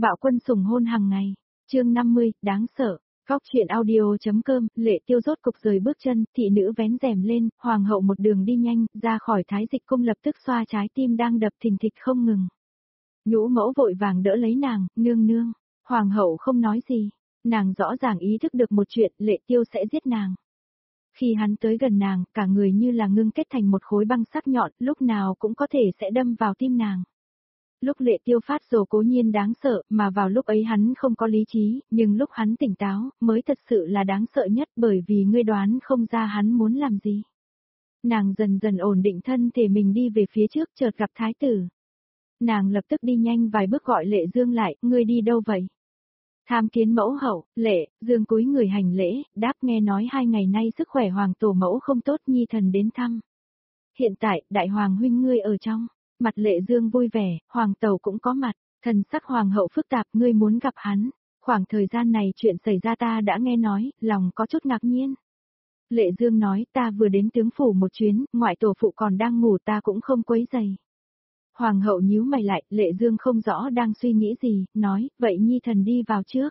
Bạo Quân sủng hôn hàng ngày. Chương 50, đáng sợ. Góc truyện audio.com, Lệ Tiêu rốt cục rời bước chân, thị nữ vén rèm lên, hoàng hậu một đường đi nhanh, ra khỏi Thái Dịch cung lập tức xoa trái tim đang đập thình thịch không ngừng. Nhũ mẫu vội vàng đỡ lấy nàng, nương nương. Hoàng hậu không nói gì, nàng rõ ràng ý thức được một chuyện, Lệ Tiêu sẽ giết nàng. Khi hắn tới gần nàng, cả người như là ngưng kết thành một khối băng sắc nhọn, lúc nào cũng có thể sẽ đâm vào tim nàng. Lúc Lệ Tiêu phát rồ cố nhiên đáng sợ, mà vào lúc ấy hắn không có lý trí, nhưng lúc hắn tỉnh táo, mới thật sự là đáng sợ nhất bởi vì ngươi đoán không ra hắn muốn làm gì. Nàng dần dần ổn định thân thể mình đi về phía trước chợt gặp thái tử. Nàng lập tức đi nhanh vài bước gọi Lệ Dương lại, ngươi đi đâu vậy? Tham kiến mẫu hậu, Lệ, Dương cúi người hành lễ, đáp nghe nói 2 ngày nay sức khỏe hoàng tổ mẫu không tốt nhi thần đến thăm. Hiện tại, đại hoàng huynh ngươi ở trong. Mặt Lệ Dương vui vẻ, hoàng tẩu cũng có mặt, thần sắc hoàng hậu phức tạp ngươi muốn gặp hắn. Khoảng thời gian này chuyện xảy ra ta đã nghe nói, lòng có chút ngạc nhiên. Lệ Dương nói ta vừa đến tướng phủ một chuyến, ngoại tổ phụ còn đang ngủ ta cũng không quấy giày. Hoàng hậu nhíu mày lại, Lệ Dương không rõ đang suy nghĩ gì, nói, vậy nhi thần đi vào trước.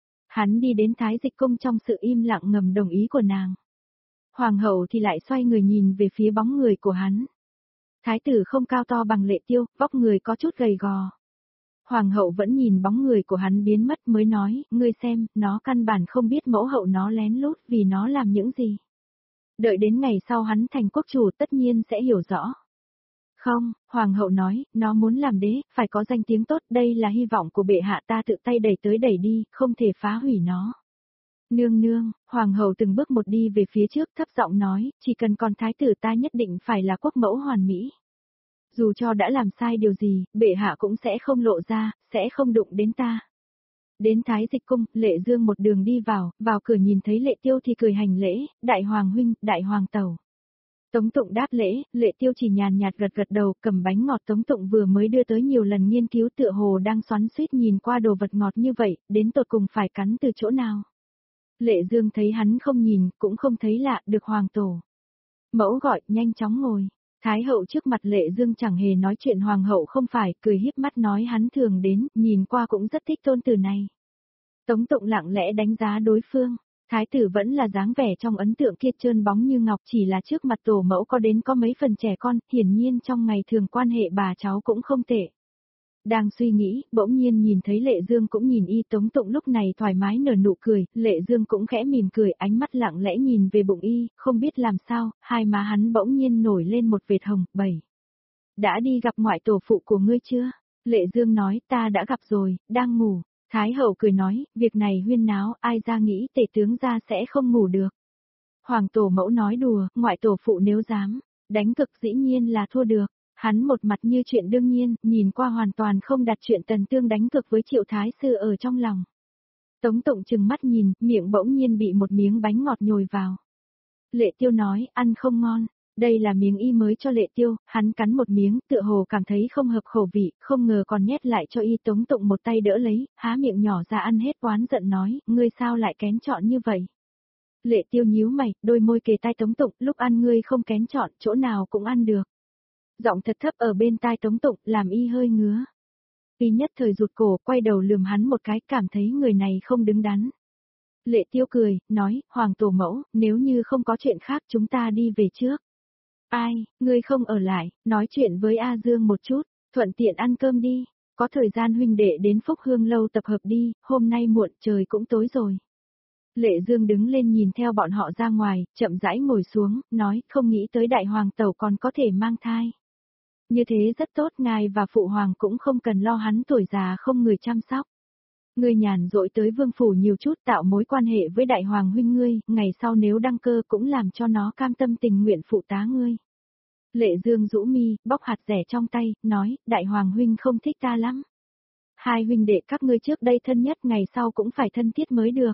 Hắn đi đến Thái Dịch cung trong sự im lặng ngầm đồng ý của nàng. Hoàng hậu thì lại xoay người nhìn về phía bóng người của hắn. Thái tử không cao to bằng Lệ Tiêu, vóc người có chút gầy gò. Hoàng hậu vẫn nhìn bóng người của hắn biến mất mới nói, ngươi xem, nó căn bản không biết mẫu hậu nó lén lút vì nó làm những gì. Đợi đến ngày sau hắn thành quốc chủ tất nhiên sẽ hiểu rõ. Không, hoàng hậu nói, nó muốn làm đế, phải có danh tiếng tốt, đây là hy vọng của bệ hạ ta tự tay đẩy tới đẩy đi, không thể phá hủy nó. Nương nương, hoàng hậu từng bước một đi về phía trước thấp giọng nói, chỉ cần còn thái tử ta nhất định phải là quốc mẫu hoàn mỹ. Dù cho đã làm sai điều gì, bệ hạ cũng sẽ không lộ ra, sẽ không đụng đến ta. Đến Thái Dịch cung, Lệ Dương một đường đi vào cửa nhìn thấy Lệ Tiêu thì cười hành lễ, đại hoàng huynh, đại hoàng tẩu. Tống Tụng đáp lễ, Lệ Tiêu chỉ nhàn nhạt gật gật đầu, cầm bánh ngọt Tống Tụng vừa mới đưa tới nhiều lần nghiên cứu tựa hồ đang xoắn xuýt nhìn qua đồ vật ngọt như vậy, đến tột cùng phải cắn từ chỗ nào. Lệ Dương thấy hắn không nhìn, cũng không thấy lạ, được hoàng tổ. Mẫu gọi, nhanh chóng ngồi. Thái hậu trước mặt Lệ Dương chẳng hề nói chuyện hoàng hậu không phải, cười híp mắt nói hắn thường đến, nhìn qua cũng rất thích tôn tử này. Tống Tụng lặng lẽ đánh giá đối phương. Thái tử vẫn là dáng vẻ trong ấn tượng kia trơn bóng như ngọc chỉ là trước mặt tổ mẫu có đến có mấy phần trẻ con, hiển nhiên trong ngày thường quan hệ bà cháu cũng không tệ. Đang suy nghĩ, bỗng nhiên nhìn thấy Lệ Dương cũng nhìn y Tống Tụng lúc này thoải mái nở nụ cười, Lệ Dương cũng khẽ mỉm cười ánh mắt lặng lẽ nhìn về bụng y, không biết làm sao, hai má hắn bỗng nhiên nổi lên một vệt hồng, 7. Đã đi gặp ngoại tổ phụ của ngươi chưa? Lệ Dương nói ta đã gặp rồi, đang ngủ. Thái hậu cười nói, việc này huyên náo, ai ra nghĩ tể tướng ra sẽ không ngủ được. Hoàng tổ mẫu nói đùa, ngoại tổ phụ nếu dám, đánh cực dĩ nhiên là thua được. Hắn một mặt như chuyện đương nhiên, nhìn qua hoàn toàn không đặt chuyện Tần Tương đánh cực với Triệu Thái Sư ở trong lòng. Tống Tụng chừng mắt nhìn, miệng bỗng nhiên bị một miếng bánh ngọt nhồi vào. Lệ Tiêu nói, ăn không ngon, đây là miếng y mới cho Lệ Tiêu, hắn cắn một miếng, tựa hồ cảm thấy không hợp khẩu vị, không ngờ còn nhét lại cho y. Tống Tụng một tay đỡ lấy, há miệng nhỏ ra ăn hết oán giận nói, ngươi sao lại kén chọn như vậy. Lệ Tiêu nhíu mày, đôi môi kề tai Tống Tụng, lúc ăn ngươi không kén chọn, chỗ nào cũng ăn được. Giọng thật thấp ở bên tai Tống Tụng, làm y hơi ngứa. Y nhất thời rụt cổ, quay đầu lườm hắn một cái, cảm thấy người này không đứng đắn. Lệ Tiêu cười, nói, hoàng tổ mẫu, nếu như không có chuyện khác chúng ta đi về trước. Ai, ngươi không ở lại, nói chuyện với A Dương một chút, thuận tiện ăn cơm đi, có thời gian huynh đệ đến Phúc Hương lâu tập hợp đi, hôm nay muộn trời cũng tối rồi. Lệ Dương đứng lên nhìn theo bọn họ ra ngoài, chậm rãi ngồi xuống, nói, không nghĩ tới đại hoàng tẩu còn có thể mang thai. Như thế rất tốt, ngài và phụ hoàng cũng không cần lo hắn tuổi già không người chăm sóc. Ngươi nhàn rỗi tới vương phủ nhiều chút tạo mối quan hệ với đại hoàng huynh ngươi, ngày sau nếu đăng cơ cũng làm cho nó cam tâm tình nguyện phụ tá ngươi. Lệ Dương rũ mi, bóc hạt rẻ trong tay, nói, đại hoàng huynh không thích ta lắm. Hai huynh đệ các ngươi trước đây thân nhất ngày sau cũng phải thân thiết mới được.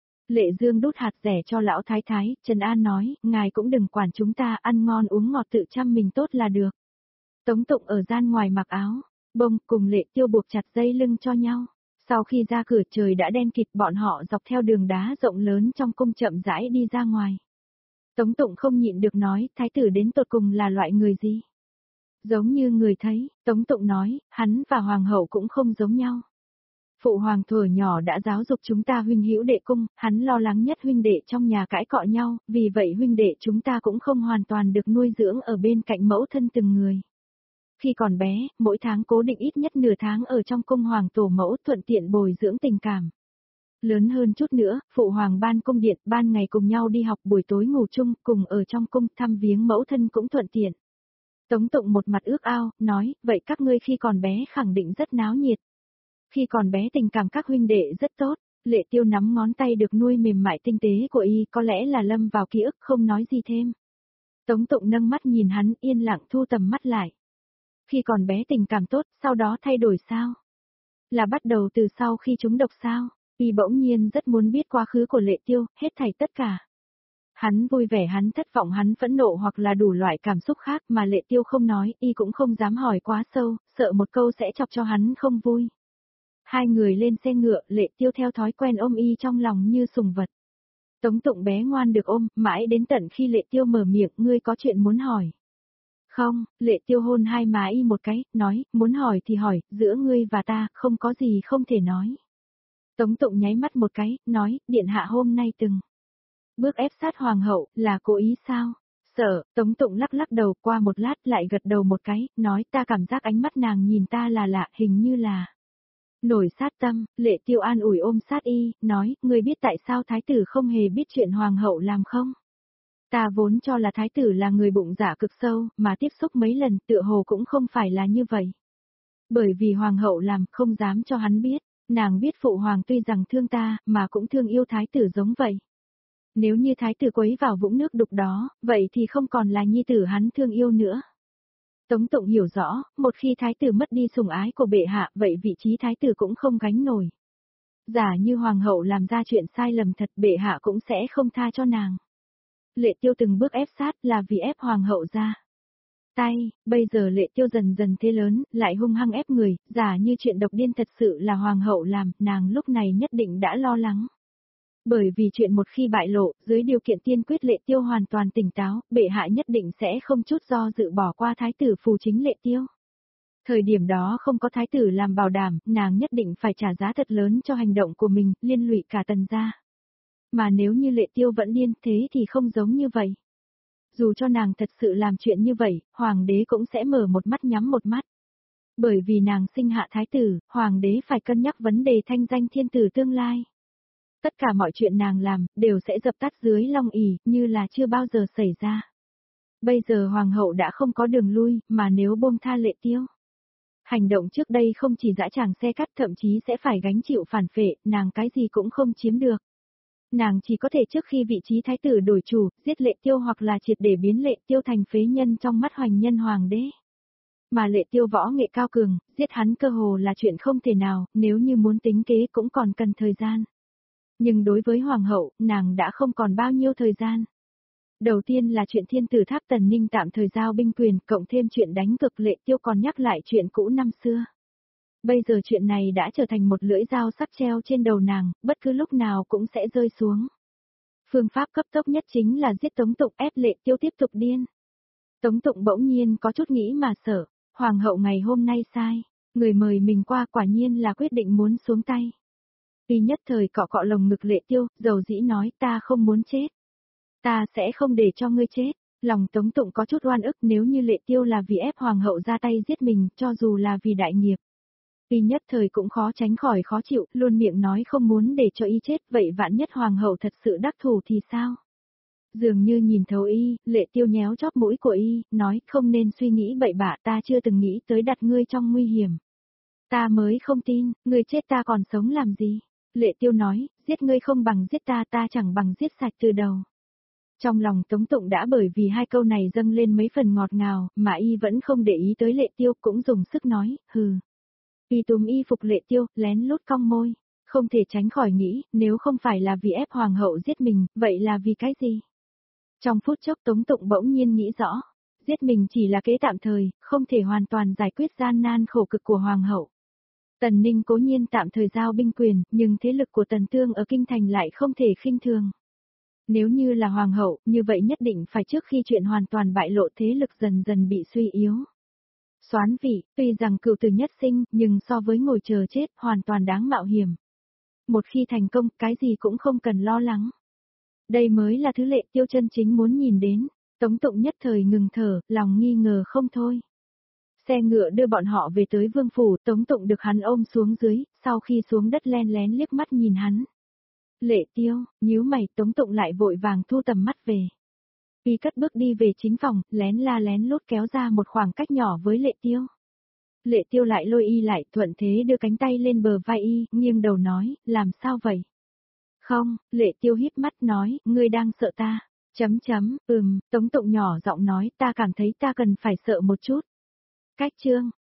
Lệ Dương đút hạt rẻ cho lão thái thái, Trần An nói, ngài cũng đừng quản chúng ta, ăn ngon uống ngọt tự chăm mình tốt là được. Tống Tụng ở gian ngoài mặc áo, bông cùng Lệ Tiêu buộc chặt dây lưng cho nhau. Sau khi ra cửa trời đã đen kịt bọn họ dọc theo đường đá rộng lớn trong cung chậm rãi đi ra ngoài. Tống Tụng không nhịn được nói, thái tử đến tột cùng là loại người gì? Giống như người thấy, Tống Tụng nói, hắn và hoàng hậu cũng không giống nhau. Phụ hoàng thuở nhỏ đã giáo dục chúng ta huynh hữu đệ cung, hắn lo lắng nhất huynh đệ trong nhà cãi cọ nhau, vì vậy huynh đệ chúng ta cũng không hoàn toàn được nuôi dưỡng ở bên cạnh mẫu thân từng người. Khi còn bé, mỗi tháng cố định ít nhất nửa tháng ở trong cung hoàng tổ mẫu thuận tiện bồi dưỡng tình cảm. Lớn hơn chút nữa, phụ hoàng ban cung điện, ban ngày cùng nhau đi học, buổi tối ngủ chung, cùng ở trong cung thăm viếng mẫu thân cũng thuận tiện. Tống Tụng một mặt ước ao, nói, vậy các ngươi khi còn bé khẳng định rất náo nhiệt. Khi còn bé tình cảm các huynh đệ rất tốt, Lệ Tiêu nắm ngón tay được nuôi mềm mại tinh tế của y, có lẽ là lâm vào ký ức không nói gì thêm. Tống Tụng nâng mắt nhìn hắn, yên lặng thu tầm mắt lại. Khi còn bé tình cảm tốt, sau đó thay đổi sao? Là bắt đầu từ sau khi trúng độc sao? Y bỗng nhiên rất muốn biết quá khứ của Lệ Tiêu, hết thảy tất cả. Hắn vui vẻ, hắn thất vọng, hắn phẫn nộ hoặc là đủ loại cảm xúc khác mà Lệ Tiêu không nói, y cũng không dám hỏi quá sâu, sợ một câu sẽ chọc cho hắn không vui. Hai người lên xe ngựa, Lệ Tiêu theo thói quen ôm y trong lòng như sùng vật. Tống Tụng bé ngoan được ôm, mãi đến tận khi Lệ Tiêu mở miệng, ngươi có chuyện muốn hỏi. Không, Lệ Tiêu hôn hai má y một cái, nói, muốn hỏi thì hỏi, giữa ngươi và ta, không có gì không thể nói. Tống Tụng nháy mắt một cái, nói, điện hạ hôm nay từng bước ép sát hoàng hậu, là cố ý sao? Sợ, Tống Tụng lắc lắc đầu, qua một lát lại gật đầu một cái, nói, ta cảm giác ánh mắt nàng nhìn ta là lạ, hình như là nổi sát tâm. Lệ Tiêu an ủi ôm sát y, nói, ngươi biết tại sao thái tử không hề biết chuyện hoàng hậu làm không? Ta vốn cho là thái tử là người bụng dạ cực sâu, mà tiếp xúc mấy lần tựa hồ cũng không phải là như vậy. Bởi vì hoàng hậu làm, không dám cho hắn biết, nàng biết phụ hoàng tuy rằng thương ta, mà cũng thương yêu thái tử giống vậy. Nếu như thái tử quấy vào vũng nước đục đó, vậy thì không còn là nhi tử hắn thương yêu nữa. Tống Tụng hiểu rõ, một khi thái tử mất đi sủng ái của bệ hạ, vậy vị trí thái tử cũng không gánh nổi. Giả như hoàng hậu làm ra chuyện sai lầm thật, bệ hạ cũng sẽ không tha cho nàng. Lệ Tiêu từng bước ép sát là vì ép hoàng hậu ra tay, bây giờ Lệ Tiêu dần dần thế lớn, lại hung hăng ép người, giả như chuyện độc điên thật sự là hoàng hậu làm, nàng lúc này nhất định đã lo lắng. Bởi vì chuyện một khi bại lộ, dưới điều kiện tiên quyết Lệ Tiêu hoàn toàn tỉnh táo, bệ hạ nhất định sẽ không chút do dự bỏ qua thái tử phù chính Lệ Tiêu. Thời điểm đó không có thái tử làm bảo đảm, nàng nhất định phải trả giá thật lớn cho hành động của mình, liên lụy cả Tần gia. Mà nếu như Lệ Tiêu vẫn điên thế thì không giống như vậy. Dù cho nàng thật sự làm chuyện như vậy, hoàng đế cũng sẽ mở một mắt nhắm một mắt. Bởi vì nàng sinh hạ thái tử, hoàng đế phải cân nhắc vấn đề thanh danh thiên tử tương lai. Tất cả mọi chuyện nàng làm, đều sẽ dập tắt dưới long ỷ, như là chưa bao giờ xảy ra. Bây giờ hoàng hậu đã không có đường lui, mà nếu buông tha Lệ Tiêu. Hành động trước đây không chỉ dã tràng xe cắt, thậm chí sẽ phải gánh chịu phản phệ, nàng cái gì cũng không chiếm được. Nàng chỉ có thể trước khi vị trí thái tử đổi chủ, giết Lệ Tiêu hoặc là triệt để biến Lệ Tiêu thành phế nhân trong mắt hoành nhân hoàng đế. Mà Lệ Tiêu võ nghệ cao cường, giết hắn cơ hồ là chuyện không thể nào, nếu như muốn tính kế cũng còn cần thời gian. Nhưng đối với hoàng hậu, nàng đã không còn bao nhiêu thời gian. Đầu tiên là chuyện thiên tử Tháp Tần Ninh tạm thời giao binh quyền, cộng thêm chuyện đánh cực Lệ Tiêu còn nhắc lại chuyện cũ năm xưa. Bây giờ chuyện này đã trở thành một lưỡi dao sắc treo trên đầu nàng, bất cứ lúc nào cũng sẽ rơi xuống. Phương pháp cấp tốc nhất chính là giết Tống Tụng, ép Lệ Tiêu tiếp tục điên. Tống Tụng bỗng nhiên có chút nghĩ mà sợ, hoàng hậu ngày hôm nay sai, người mời mình qua quả nhiên là quyết định muốn xuống tay. Y nhất thời cọ cọ lồng ngực Lệ Tiêu, dầu dĩ nói, ta không muốn chết. Ta sẽ không để cho ngươi chết. Lòng Tống Tụng có chút oan ức, nếu như Lệ Tiêu là vì ép hoàng hậu ra tay giết mình, cho dù là vì đại nghiệp. Y nhất thời cũng khó tránh khỏi khó chịu, luôn miệng nói không muốn để cho y chết, vậy vạn nhất hoàng hậu thật sự đắc thủ thì sao? Dường như nhìn thấu y, Lệ Tiêu nhéo chóp mũi của y, nói không nên suy nghĩ bậy bạ, ta chưa từng nghĩ tới đặt ngươi trong nguy hiểm. Ta mới không tin, ngươi chết ta còn sống làm gì? Lệ Tiêu nói, giết ngươi không bằng giết ta, ta chẳng bằng giết sạch từ đầu. Trong lòng Tống Tụng đã bởi vì hai câu này dâng lên mấy phần ngọt ngào, mà y vẫn không để ý tới Lệ Tiêu, cũng dùng sức nói, hừ. Y túm y phục Lệ Tiêu, lén lút cong môi, không thể tránh khỏi nghĩ, nếu không phải là vì ép hoàng hậu giết mình, vậy là vì cái gì? Trong phút chốc Tống Tụng bỗng nhiên nghĩ rõ, giết mình chỉ là kế tạm thời, không thể hoàn toàn giải quyết gian nan khổ cực của hoàng hậu. Tần Ninh cố nhiên tạm thời giao binh quyền, nhưng thế lực của Tần Tương ở kinh thành lại không thể khinh thường. Nếu như là hoàng hậu, như vậy nhất định phải trước khi chuyện hoàn toàn bại lộ thế lực dần dần bị suy yếu. Soán vị, tuy rằng cựu tử nhất sinh, nhưng so với ngồi chờ chết, hoàn toàn đáng mạo hiểm. Một khi thành công, cái gì cũng không cần lo lắng. Đây mới là thứ Lệ Tiêu chân chính muốn nhìn đến. Tống Tụng nhất thời ngừng thở, lòng nghi ngờ không thôi. Xe ngựa đưa bọn họ về tới vương phủ, Tống Tụng được hắn ôm xuống dưới, sau khi xuống đất len lén liếc mắt nhìn hắn. Lệ Tiêu, nhíu mày, Tống Tụng lại vội vàng thu tầm mắt về. Y cất bước đi về chính phòng, lén lút kéo ra một khoảng cách nhỏ với Lệ Tiêu. Lệ Tiêu lại lôi y lại, thuận thế đưa cánh tay lên bờ vai y, nghiêng đầu nói, làm sao vậy? Không, Lệ Tiêu híp mắt nói, ngươi đang sợ ta. Tống Tụng nhỏ giọng nói, ta cảm thấy ta cần phải sợ một chút. Cách chương,